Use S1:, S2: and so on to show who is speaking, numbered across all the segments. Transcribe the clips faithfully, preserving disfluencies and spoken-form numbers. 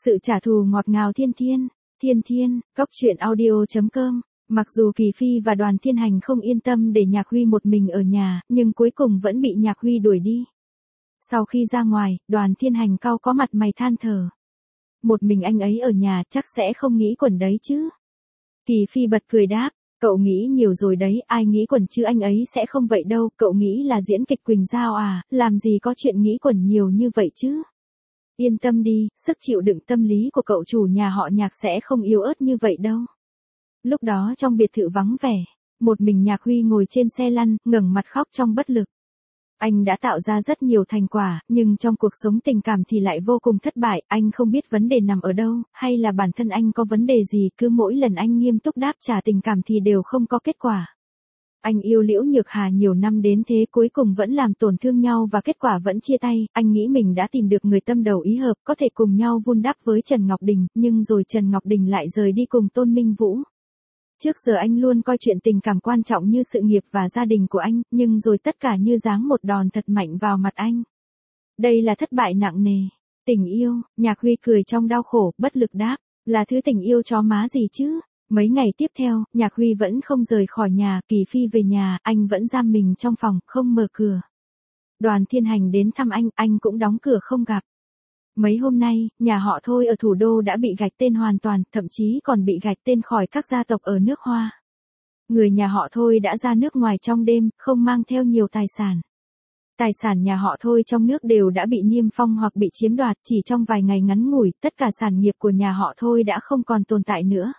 S1: Sự trả thù ngọt ngào thiên thiên, thiên thiên, cốc truyện audio chấm com. Mặc dù Kỳ Phi và Đoàn Thiên Hành không yên tâm để Nhạc Huy một mình ở nhà, nhưng cuối cùng vẫn bị Nhạc Huy đuổi đi. Sau khi ra ngoài, Đoàn Thiên Hành cau có mặt mày than thở. Một mình anh ấy ở nhà chắc sẽ không nghĩ quẩn đấy chứ. Kỳ Phi bật cười đáp, cậu nghĩ nhiều rồi đấy, ai nghĩ quẩn chứ, anh ấy sẽ không vậy đâu, cậu nghĩ là diễn kịch Quỳnh Giao à, làm gì có chuyện nghĩ quẩn nhiều như vậy chứ. Yên tâm đi, sức chịu đựng tâm lý của cậu chủ nhà họ Nhạc sẽ không yếu ớt như vậy đâu. Lúc đó trong biệt thự vắng vẻ, một mình Nhạc Huy ngồi trên xe lăn, ngẩng mặt khóc trong bất lực. Anh đã tạo ra rất nhiều thành quả, nhưng trong cuộc sống tình cảm thì lại vô cùng thất bại, anh không biết vấn đề nằm ở đâu, hay là bản thân anh có vấn đề gì, cứ mỗi lần anh nghiêm túc đáp trả tình cảm thì đều không có kết quả. Anh yêu Liễu Nhược Hà nhiều năm đến thế cuối cùng vẫn làm tổn thương nhau và kết quả vẫn chia tay, anh nghĩ mình đã tìm được người tâm đầu ý hợp, có thể cùng nhau vun đắp với Trần Ngọc Đình, nhưng rồi Trần Ngọc Đình lại rời đi cùng Tôn Minh Vũ. Trước giờ anh luôn coi chuyện tình cảm quan trọng như sự nghiệp và gia đình của anh, nhưng rồi tất cả như giáng một đòn thật mạnh vào mặt anh. Đây là thất bại nặng nề. Tình yêu, Nhạc Huy cười trong đau khổ, bất lực đáp, là thứ tình yêu chó má gì chứ. Mấy ngày tiếp theo, Nhạc Huy vẫn không rời khỏi nhà, Kỳ Phi về nhà, anh vẫn giam mình trong phòng, không mở cửa. Đoàn Thiên Hành đến thăm anh, anh cũng đóng cửa không gặp. Mấy hôm nay, nhà họ Thôi ở thủ đô đã bị gạch tên hoàn toàn, thậm chí còn bị gạch tên khỏi các gia tộc ở nước Hoa. Người nhà họ Thôi đã ra nước ngoài trong đêm, không mang theo nhiều tài sản. Tài sản nhà họ Thôi trong nước đều đã bị niêm phong hoặc bị chiếm đoạt, chỉ trong vài ngày ngắn ngủi, tất cả sản nghiệp của nhà họ Thôi đã không còn tồn tại nữa.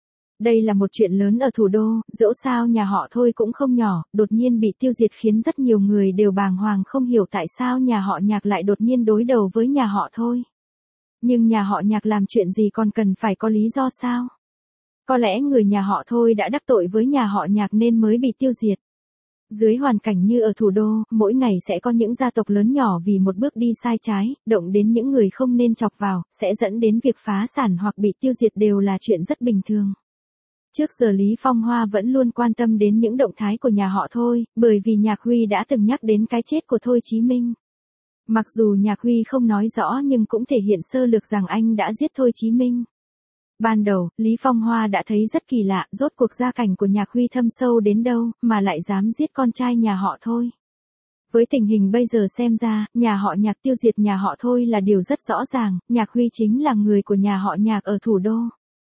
S1: Đây là một chuyện lớn ở thủ đô, dẫu sao nhà họ Thôi cũng không nhỏ, đột nhiên bị tiêu diệt khiến rất nhiều người đều bàng hoàng không hiểu tại sao nhà họ Nhạc lại đột nhiên đối đầu với nhà họ Thôi. Nhưng nhà họ Nhạc làm chuyện gì còn cần phải có lý do sao? Có lẽ người nhà họ Thôi đã đắc tội với nhà họ Nhạc nên mới bị tiêu diệt. Dưới hoàn cảnh như ở thủ đô, mỗi ngày sẽ có những gia tộc lớn nhỏ vì một bước đi sai trái, động đến những người không nên chọc vào, sẽ dẫn đến việc phá sản hoặc bị tiêu diệt đều là chuyện rất bình thường. Trước giờ Lý Phong Hoa vẫn luôn quan tâm đến những động thái của nhà họ Thôi, bởi vì Nhạc Huy đã từng nhắc đến cái chết của Thôi Chí Minh. Mặc dù Nhạc Huy không nói rõ nhưng cũng thể hiện sơ lược rằng anh đã giết Thôi Chí Minh. Ban đầu, Lý Phong Hoa đã thấy rất kỳ lạ, rốt cuộc gia cảnh của Nhạc Huy thâm sâu đến đâu, mà lại dám giết con trai nhà họ Thôi. Với tình hình bây giờ xem ra, nhà họ Nhạc tiêu diệt nhà họ Thôi là điều rất rõ ràng, Nhạc Huy chính là người của nhà họ Nhạc ở thủ đô.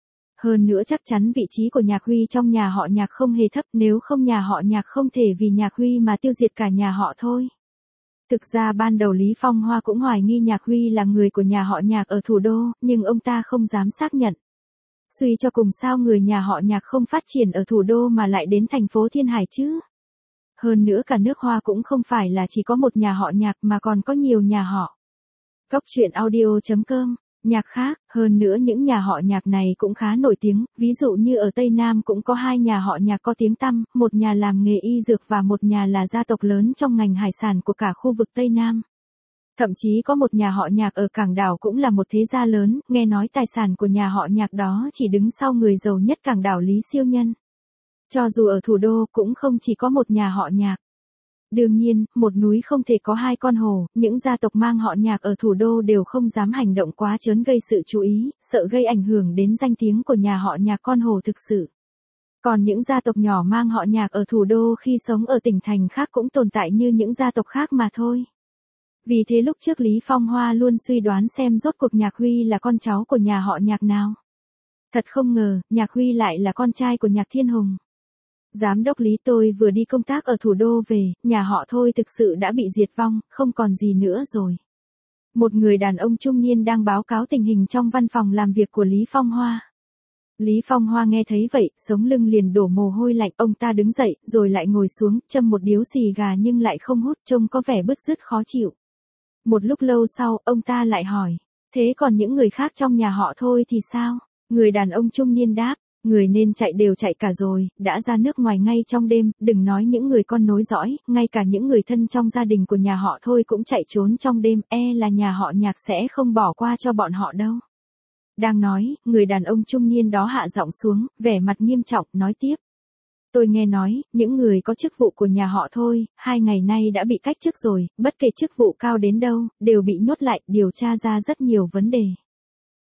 S1: Hơn nữa chắc chắn vị trí của Nhạc Huy trong nhà họ Nhạc không hề thấp, nếu không nhà họ Nhạc không thể vì Nhạc Huy mà tiêu diệt cả nhà họ Thôi. Thực ra ban đầu Lý Phong Hoa cũng hoài nghi Nhạc Huy là người của nhà họ Nhạc ở thủ đô, nhưng ông ta không dám xác nhận. Suy cho cùng sao người nhà họ Nhạc không phát triển ở thủ đô mà lại đến thành phố Thiên Hải chứ? Hơn nữa cả nước Hoa cũng không phải là chỉ có một nhà họ Nhạc mà còn có nhiều nhà họ. Cốc truyện audio chấm com. Nhạc khác, hơn nữa những nhà họ Nhạc này cũng khá nổi tiếng, ví dụ như ở Tây Nam cũng có hai nhà họ Nhạc có tiếng tăm, một nhà làm nghề y dược và một nhà là gia tộc lớn trong ngành hải sản của cả khu vực Tây Nam. Thậm chí có một nhà họ Nhạc ở Cảng Đảo cũng là một thế gia lớn, nghe nói tài sản của nhà họ Nhạc đó chỉ đứng sau người giàu nhất Cảng Đảo Lý Siêu Nhân. Cho dù ở thủ đô cũng không chỉ có một nhà họ Nhạc. Đương nhiên, một núi không thể có hai con hổ, những gia tộc mang họ Nhạc ở thủ đô đều không dám hành động quá trớn gây sự chú ý, sợ gây ảnh hưởng đến danh tiếng của nhà họ Nhạc con hổ thực sự. Còn những gia tộc nhỏ mang họ Nhạc ở thủ đô khi sống ở tỉnh thành khác cũng tồn tại như những gia tộc khác mà thôi. Vì thế lúc trước Lý Phong Hoa luôn suy đoán xem rốt cuộc Nhạc Huy là con cháu của nhà họ Nhạc nào. Thật không ngờ, Nhạc Huy lại là con trai của Nhạc Thiên Hùng. Giám đốc Lý, tôi vừa đi công tác ở thủ đô về, nhà họ Thôi thực sự đã bị diệt vong, không còn gì nữa rồi. Một người đàn ông trung niên đang báo cáo tình hình trong văn phòng làm việc của Lý Phong Hoa. Lý Phong Hoa nghe thấy vậy, sống lưng liền đổ mồ hôi lạnh, ông ta đứng dậy, rồi lại ngồi xuống, châm một điếu xì gà nhưng lại không hút, trông có vẻ bứt rứt khó chịu. Một lúc lâu sau, ông ta lại hỏi, thế còn những người khác trong nhà họ Thôi thì sao? Người đàn ông trung niên đáp, người nên chạy đều chạy cả rồi, đã ra nước ngoài ngay trong đêm, đừng nói những người con nối dõi, ngay cả những người thân trong gia đình của nhà họ Thôi cũng chạy trốn trong đêm, e là nhà họ Nhạc sẽ không bỏ qua cho bọn họ đâu. Đang nói, người đàn ông trung niên đó hạ giọng xuống, vẻ mặt nghiêm trọng, nói tiếp. Tôi nghe nói, những người có chức vụ của nhà họ Thôi, hai ngày nay đã bị cách chức rồi, bất kể chức vụ cao đến đâu, đều bị nhốt lại, điều tra ra rất nhiều vấn đề.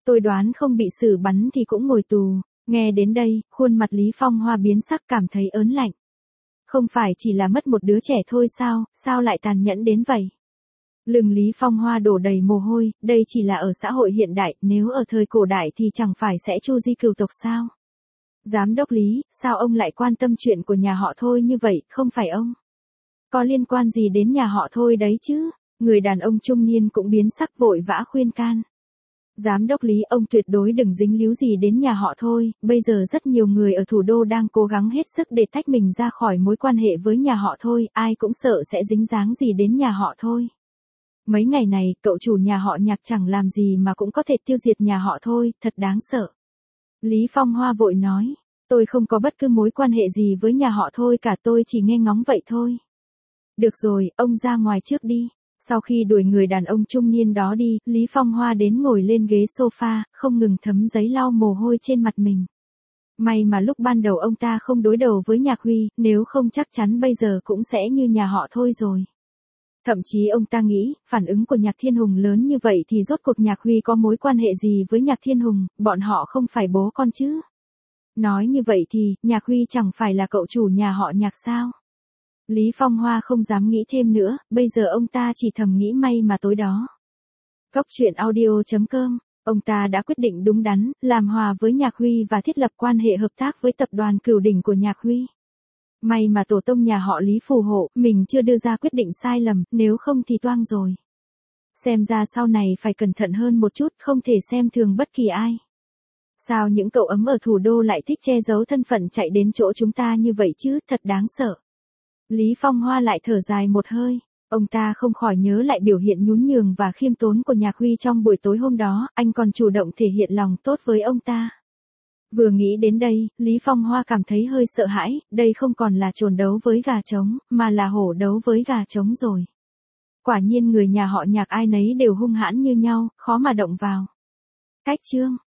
S1: Tôi đoán không bị xử bắn thì cũng ngồi tù. Nghe đến đây, khuôn mặt Lý Phong Hoa biến sắc cảm thấy ớn lạnh. Không phải chỉ là mất một đứa trẻ thôi sao, sao lại tàn nhẫn đến vậy? Lưng Lý Phong Hoa đổ đầy mồ hôi, đây chỉ là ở xã hội hiện đại, nếu ở thời cổ đại thì chẳng phải sẽ chu di cửu tộc sao? Giám đốc Lý, sao ông lại quan tâm chuyện của nhà họ Thôi như vậy, không phải ông? Có liên quan gì đến nhà họ Thôi đấy chứ? Người đàn ông trung niên cũng biến sắc vội vã khuyên can. Giám đốc Lý, ông tuyệt đối đừng dính líu gì đến nhà họ Thôi, bây giờ rất nhiều người ở thủ đô đang cố gắng hết sức để tách mình ra khỏi mối quan hệ với nhà họ Thôi, ai cũng sợ sẽ dính dáng gì đến nhà họ Thôi. Mấy ngày này, cậu chủ nhà họ Nhạc chẳng làm gì mà cũng có thể tiêu diệt nhà họ Thôi, thật đáng sợ. Lý Phong Hoa vội nói, tôi không có bất cứ mối quan hệ gì với nhà họ Thôi cả, tôi chỉ nghe ngóng vậy thôi. Được rồi, ông ra ngoài trước đi. Sau khi đuổi người đàn ông trung niên đó đi, Lý Phong Hoa đến ngồi lên ghế sofa, không ngừng thấm giấy lau mồ hôi trên mặt mình. May mà lúc ban đầu ông ta không đối đầu với Nhạc Huy, nếu không chắc chắn bây giờ cũng sẽ như nhà họ Thôi rồi. Thậm chí ông ta nghĩ, phản ứng của Nhạc Thiên Hùng lớn như vậy thì rốt cuộc Nhạc Huy có mối quan hệ gì với Nhạc Thiên Hùng, bọn họ không phải bố con chứ. Nói như vậy thì, Nhạc Huy chẳng phải là cậu chủ nhà họ Nhạc sao? Lý Phong Hoa không dám nghĩ thêm nữa, bây giờ ông ta chỉ thầm nghĩ may mà tối đó. Cốc truyện audio chấm com, ông ta đã quyết định đúng đắn, làm hòa với Nhạc Huy và thiết lập quan hệ hợp tác với tập đoàn Cửu Đỉnh của Nhạc Huy. May mà tổ tông nhà họ Lý phù hộ, mình chưa đưa ra quyết định sai lầm, nếu không thì toang rồi. Xem ra sau này phải cẩn thận hơn một chút, không thể xem thường bất kỳ ai. Sao những cậu ấm ở thủ đô lại thích che giấu thân phận chạy đến chỗ chúng ta như vậy chứ, thật đáng sợ. Lý Phong Hoa lại thở dài một hơi, ông ta không khỏi nhớ lại biểu hiện nhún nhường và khiêm tốn của Nhạc Huy trong buổi tối hôm đó, anh còn chủ động thể hiện lòng tốt với ông ta. Vừa nghĩ đến đây, Lý Phong Hoa cảm thấy hơi sợ hãi, đây không còn là chồn đấu với gà trống, mà là hổ đấu với gà trống rồi. Quả nhiên người nhà họ Nhạc ai nấy đều hung hãn như nhau, khó mà động vào. Cách chương